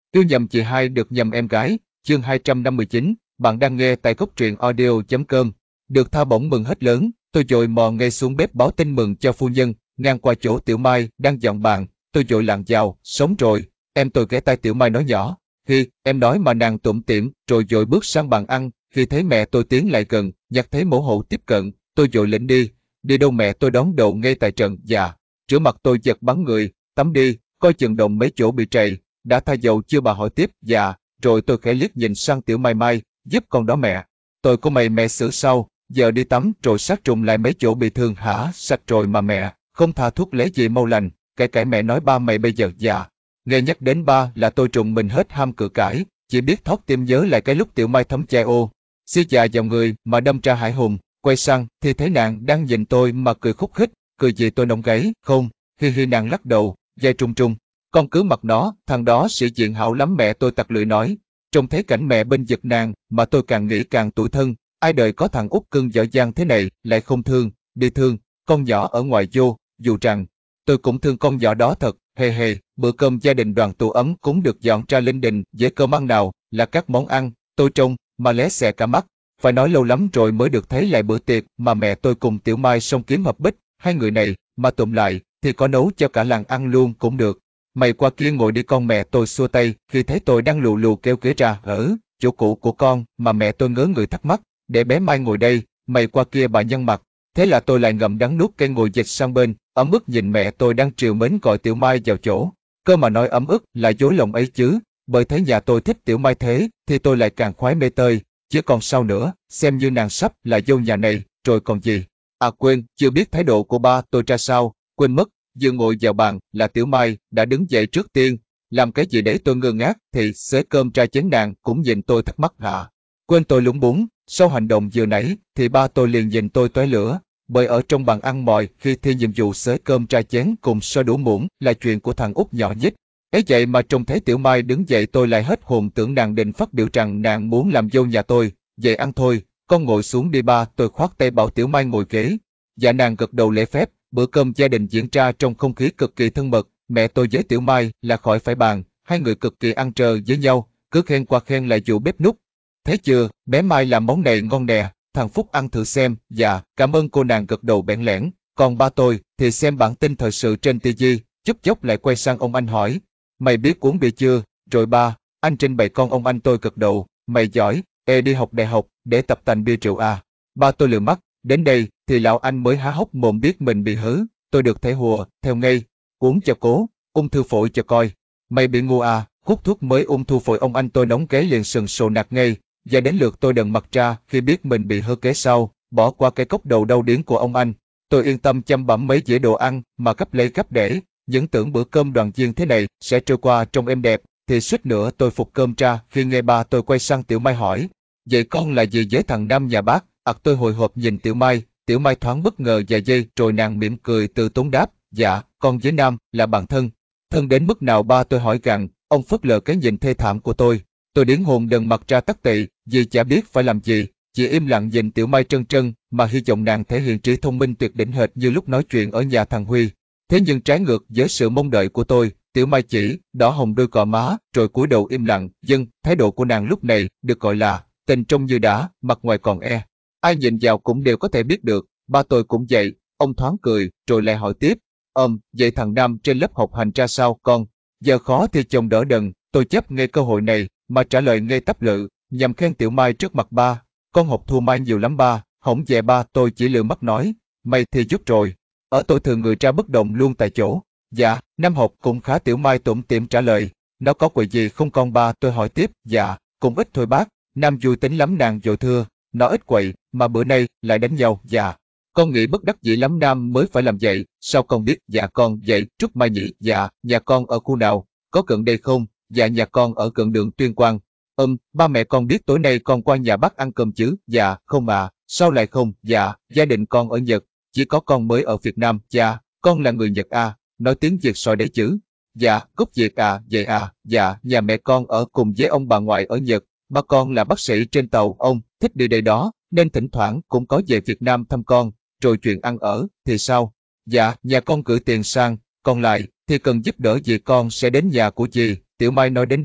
Yêu nhầm chị hai được nhầm em gái, chương 259, bạn đang nghe tại Cốc Truyện Audio.com. Được tha bổng mừng hết lớn, tôi vội mò ngay xuống bếp báo tin mừng cho phu nhân, ngang qua chỗ Tiểu Mai đang dọn bàn, tôi vội lạng vào, sống rồi. Em tôi ghé tai Tiểu Mai nói nhỏ, khi em nói mà nàng tủm tỉm, rồi vội bước sang bàn ăn, khi thấy mẹ tôi tiến lại gần, nhặt thấy mổ hậu tiếp cận, tôi vội lĩnh đi đâu mẹ tôi đón đầu ngay tại trận, dạ. Rửa mặt tôi giật bắn người, tắm đi, coi chừng đồng mấy chỗ bị trầy. Đã thay dầu chưa bà hỏi tiếp, dạ, rồi tôi khẽ liếc nhìn sang Tiểu Mai Mai, giúp con đó mẹ. Tôi của mẹ xử sau, giờ đi tắm rồi sát trùng lại mấy chỗ bị thương hả, sạch rồi mà mẹ, không tha thuốc lấy gì mau lành, kể mẹ nói ba mày bây giờ, dạ. Nghe nhắc đến ba là tôi trùng mình hết ham cự cãi, chỉ biết thót tim nhớ lại cái lúc Tiểu Mai thấm chai ô, xi già vào người mà đâm ra hải hùng, quay sang thì thấy nàng đang nhìn tôi mà cười khúc khích, cười gì tôi nóng gáy, không, hi nàng lắc đầu, dai trung trung. Con cứ mặc nó, thằng đó sĩ diện hảo lắm mẹ tôi tặc lưỡi nói. Trông thấy cảnh mẹ bên giật nàng, mà tôi càng nghĩ càng tủi thân, ai đời có thằng út cưng dở dang thế này, lại không thương, đi thương, con nhỏ ở ngoài vô, dù rằng, tôi cũng thương con nhỏ đó thật, hề hề, bữa cơm gia đình đoàn tụ ấm cũng được dọn ra linh đình, dễ cơm ăn nào, là các món ăn, tôi trông, mà lé xè cả mắt, phải nói lâu lắm rồi mới được thấy lại bữa tiệc mà mẹ tôi cùng Tiểu Mai song kiếm hợp bích, hai người này, mà tụm lại, thì có nấu cho cả làng ăn luôn cũng được. Mày qua kia ngồi đi con mẹ tôi xua tay khi thấy tôi đang lù lù kêu ghế ra ở chỗ cũ của con mà mẹ tôi ngớ người thắc mắc, để bé Mai ngồi đây, mày qua kia bà nhăn mặt. Thế là tôi lại ngậm đắng nuốt cây ngồi dịch sang bên, ấm ức nhìn mẹ tôi đang trìu mến gọi Tiểu Mai vào chỗ. Cơ mà nói ấm ức là dối lòng ấy chứ, bởi thấy nhà tôi thích Tiểu Mai thế thì tôi lại càng khoái mê tơi, chứ còn sao nữa, xem như nàng sắp là dâu nhà này, rồi còn gì. À quên, chưa biết thái độ của ba tôi ra sao, quên mất. Vừa ngồi vào bàn là Tiểu Mai đã đứng dậy trước tiên, làm cái gì để tôi ngơ ngác thì xế cơm ra chén nàng cũng nhìn tôi thắc mắc hả. Quên tôi lúng búng, sau hành động vừa nãy thì ba tôi liền nhìn tôi tóe lửa, bởi ở trong bàn ăn mọi khi thi nhiệm vụ xế cơm ra chén cùng so đũa muỗng là chuyện của thằng út nhỏ nhất. Ấy vậy mà trông thấy Tiểu Mai đứng dậy tôi lại hết hồn tưởng nàng định phát biểu rằng nàng muốn làm dâu nhà tôi, vậy ăn thôi, con ngồi xuống đi ba tôi khoát tay bảo Tiểu Mai ngồi ghế. Dạ nàng gật đầu lễ phép. Bữa cơm gia đình diễn ra trong không khí cực kỳ thân mật, mẹ tôi với Tiểu Mai là khỏi phải bàn, hai người cực kỳ ăn trơ với nhau, cứ khen qua khen lại vụ bếp núc. Thấy chưa, bé Mai làm món này ngon nè, thằng Phúc ăn thử xem, dạ, cảm ơn cô nàng gật đầu bẽn lẽn, còn ba tôi thì xem bản tin thời sự trên TV, chút chốc lại quay sang ông anh hỏi, mày biết uống bia chưa, rồi ba, anh trình bày con ông anh tôi gật đầu, mày giỏi, đi học đại học, để tập tành bia rượu à. Ba tôi lườm mắt, đến đây thì lão anh mới há hốc mồm biết mình bị hớ, tôi được thể hùa, theo ngay, uống cho cố, ung thư phổi cho coi. Mày bị ngu à, hút thuốc mới ung thư phổi ông anh tôi nóng gáy liền sừng sồ nạt ngay, và đến lượt tôi đần mặt ra khi biết mình bị hơ kế sau, bỏ qua cái cốc đầu đau điếng của ông anh. Tôi yên tâm chăm bẵm mấy dĩa đồ ăn mà gấp lấy gấp để, những tưởng bữa cơm đoàn viên thế này sẽ trôi qua trong êm đẹp, thì suýt nữa tôi phục cơm ra khi nghe ba tôi quay sang Tiểu Mai hỏi, vậy con là gì với thằng Nam nhà bác? Tôi hồi hộp nhìn Tiểu Mai thoáng bất ngờ vài giây rồi nàng mỉm cười từ tốn đáp, dạ, con với Nam là bạn thân. Thân đến mức nào ba tôi hỏi gặng, ông phớt lờ cái nhìn thê thảm của tôi. Tôi điếng hồn đần mặt ra tắc tị, vì chả biết phải làm gì, chỉ im lặng nhìn Tiểu Mai trân trân, mà hy vọng nàng thể hiện trí thông minh tuyệt đỉnh hệt như lúc nói chuyện ở nhà thằng Huy. Thế nhưng trái ngược với sự mong đợi của tôi, Tiểu Mai chỉ đỏ hồng đôi cò má, rồi cúi đầu im lặng, thái độ của nàng lúc này được gọi là tình trong như đá, mặt ngoài còn e. Ai nhìn vào cũng đều có thể biết được, ba tôi cũng vậy, ông thoáng cười, rồi lại hỏi tiếp, vậy thằng Nam trên lớp học hành ra sao con? Giờ khó thì chồng đỡ đần, tôi chấp ngay cơ hội này, mà trả lời ngay tắp lự, nhằm khen Tiểu Mai trước mặt ba, con học thua Mai nhiều lắm ba, hổng về ba tôi chỉ lừa mắt nói, mày thì giúp rồi. Ở tôi thường người ra bất động luôn tại chỗ, dạ, năm học cũng khá Tiểu Mai tủm tỉm trả lời, nó có quậy gì không con ba tôi hỏi tiếp, dạ, cũng ít thôi bác, Nam vui tính lắm nàng vội thưa. Nó ít quậy, mà bữa nay lại đánh nhau, dạ. Con nghĩ bất đắc dĩ lắm Nam mới phải làm vậy, sao con biết, dạ con vậy, Trúc Mai nhỉ, dạ, nhà con ở khu nào, có gần đây không, dạ nhà con ở gần đường Tuyên Quang. Ba mẹ con biết tối nay con qua nhà bác ăn cơm chứ, dạ, không à, sao lại không, dạ, gia đình con ở Nhật, chỉ có con mới ở Việt Nam, dạ, con là người Nhật à, nói tiếng Việt soi đấy chứ. Dạ, gốc Việt à, vậy à, dạ, nhà mẹ con ở cùng với ông bà ngoại ở Nhật. Ba con là bác sĩ trên tàu, ông thích đi đây đó, nên thỉnh thoảng cũng có về Việt Nam thăm con, rồi chuyện ăn ở, thì sao? Dạ, nhà con gửi tiền sang, còn lại, thì cần giúp đỡ gì con sẽ đến nhà của dì, Tiểu Mai nói đến đâu,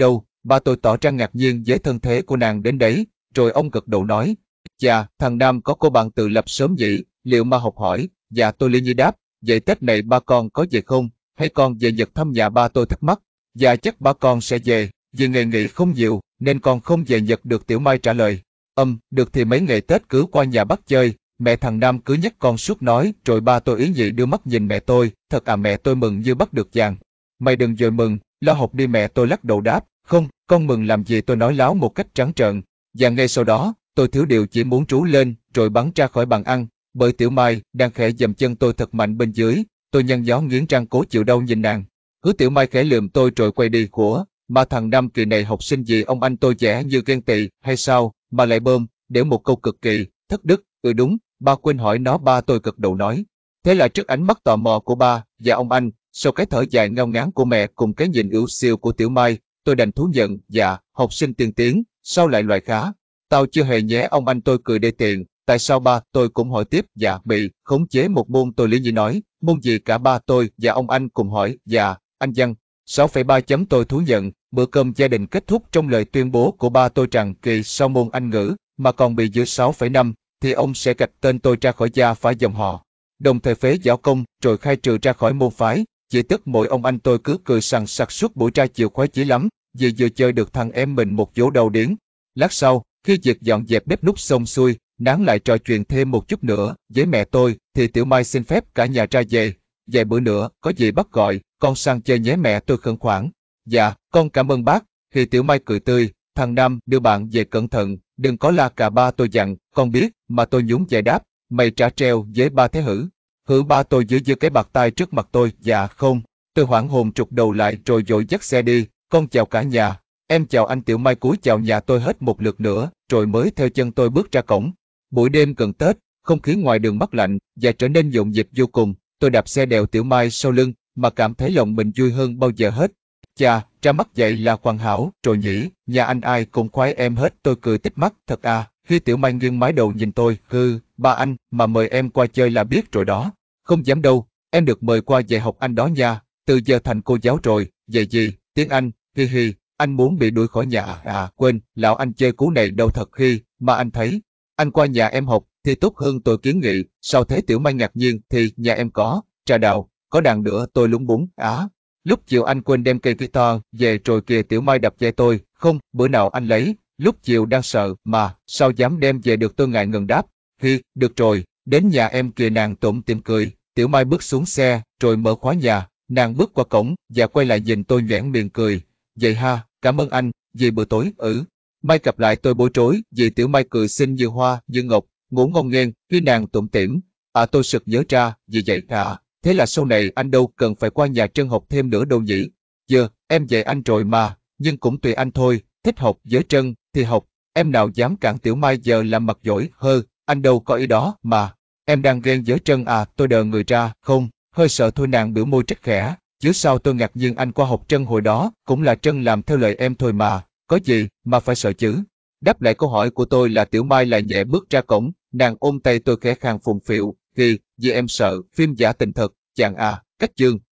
Ba tôi tỏ ra ngạc nhiên với thân thế của nàng đến đấy, rồi ông gật đầu nói, chà, thằng Nam có cô bạn tự lập sớm vậy, liệu mà học hỏi, dạ tôi liên nhi đáp, vậy Tết này ba con có về không, hay con về Nhật thăm nhà ba tôi thắc mắc, dạ chắc ba con sẽ về, vì ngày nghỉ không nhiều, nên con không về Nhật được. Tiểu Mai trả lời, được thì mấy ngày Tết cứ qua nhà bác chơi, mẹ thằng Nam cứ nhắc con suốt nói, rồi ba tôi ý nhị đưa mắt nhìn mẹ tôi, thật à. Mẹ tôi mừng như bắt được vàng. Mày đừng vội mừng, lo học đi. Mẹ tôi lắc đầu đáp, không, con mừng làm gì. Tôi nói láo một cách trắng trợn, và ngay sau đó, tôi thiếu điều chỉ muốn trú lên, rồi bắn ra khỏi bàn ăn, bởi Tiểu Mai đang khẽ giầm chân tôi thật mạnh bên dưới. Tôi nhăn nhó nghiến răng cố chịu đau nhìn nàng. Hứa Tiểu Mai khẽ lườm tôi rồi quay đi của, mà thằng Nam kỳ này học sinh gì ông anh. Tôi vẻ như ghen tị hay sao, mà lại bơm, để một câu cực kỳ thất đức. Đúng, ba quên hỏi nó. Ba tôi gật đầu nói. Thế là trước ánh mắt tò mò của ba và ông anh, sau cái thở dài ngao ngán của mẹ cùng cái nhìn ưu siêu của Tiểu Mai, tôi đành thú nhận, dạ, học sinh tiên tiến, sao lại loại khá. Tao chưa hề nhé. Ông anh tôi cười đê tiện. Tại sao ba? Tôi cũng hỏi tiếp. Dạ, bị khống chế một môn. Tôi lý nhí nói. Môn gì? Cả ba tôi và ông anh cùng hỏi. Dạ, anh văn. 6,3 chấm. Tôi thú nhận. Bữa cơm gia đình kết thúc trong lời tuyên bố của ba tôi rằng kỳ sau môn Anh ngữ mà còn bị dưới 6,5 thì ông sẽ gạch tên tôi ra khỏi gia phái dòng họ, đồng thời phế giáo công rồi khai trừ ra khỏi môn phái. Chỉ tức mỗi ông anh tôi cứ cười sằng sặc suốt buổi ra chiều khoái chí lắm, vì vừa chơi được thằng em mình một vố đầu điếng. Lát sau, khi việc dọn dẹp bếp núc xong xuôi, nán lại trò chuyện thêm một chút nữa với mẹ tôi, thì Tiểu Mai xin phép cả nhà ra về. Vài bữa nữa, có gì bác gọi, con sang chơi nhé. Mẹ tôi khẩn khoản. Dạ, con cảm ơn bác. Khi Tiểu Mai cười tươi, thằng Nam đưa bạn về cẩn thận, đừng có la cà. Ba tôi dặn, con biết, mà tôi nhún vai đáp, mày trả treo với ba thế hử? Hử? Ba tôi giơ cái bạt tay trước mặt tôi. Dạ không. Tôi hoảng hồn trục đầu lại rồi vội dắt xe đi. Con chào cả nhà. Em chào anh. Tiểu Mai cúi chào nhà tôi hết một lượt nữa, rồi mới theo chân tôi bước ra cổng. Buổi đêm gần Tết, không khí ngoài đường mát lạnh và trở nên nhộn nhịp vô cùng. Tôi đạp xe đèo Tiểu Mai sau lưng, mà cảm thấy lòng mình vui hơn bao giờ hết. Chà, ra mắt vậy là hoàn hảo rồi nhỉ, nhà anh ai cũng khoái em hết. Tôi cười tít mắt. Thật à? Khi Tiểu Mai nghiêng mái đầu nhìn tôi, ba anh mà mời em qua chơi là biết rồi đó. Không dám đâu, em được mời qua dạy học anh đó nha, từ giờ thành cô giáo rồi. Vậy gì, tiếng Anh, hi hi, anh muốn bị đuổi khỏi nhà à? Quên, lão anh chơi cú này đâu thật hi, mà anh thấy, anh qua nhà em học thì tốt hơn. Tôi kiến nghị. Sao thế? Tiểu Mai ngạc nhiên. Thì nhà em có trà đạo, có đàn nữa. Tôi lúng búng. Lúc chiều anh quên đem cây guitar về rồi kìa. Tiểu Mai đập vai tôi. Không, bữa nào anh lấy. Lúc chiều đang sợ mà, sao dám đem về được? Tôi ngại ngần đáp. Được rồi, đến nhà em kìa. Nàng tủm tỉm cười. Tiểu Mai bước xuống xe, rồi mở khóa nhà. Nàng bước qua cổng và quay lại nhìn tôi nhoẻn miệng cười. Vậy ha, cảm ơn anh, vì bữa tối. Mai gặp lại. Tôi bối rối vì Tiểu Mai cười xinh như hoa, như ngọc, ngủ ngon nghênh khi nàng tủm tỉm. Tôi sực nhớ ra, vì vậy thế là sau này anh đâu cần phải qua nhà Trân học thêm nữa đâu nhỉ? Giờ, em dạy anh rồi mà, nhưng cũng tùy anh thôi, thích học với Trân thì học, em nào dám cản. Tiểu Mai giờ làm mặt giỏi hơ, anh đâu có ý đó mà. Em đang ghen với Trân à? Tôi đờ người ra. Không, hơi sợ thôi. Nàng biểu môi trách khẽ. Chứ sao? Tôi ngạc nhiên. Anh qua học Trân hồi đó, cũng là Trân làm theo lời em thôi mà, có gì mà phải sợ chứ? Đáp lại câu hỏi của tôi là Tiểu Mai lại nhẹ bước ra cổng, nàng ôm tay tôi khẽ khàng phụng phịu, vì em sợ phim giả tình thật, chàng à, cách chương.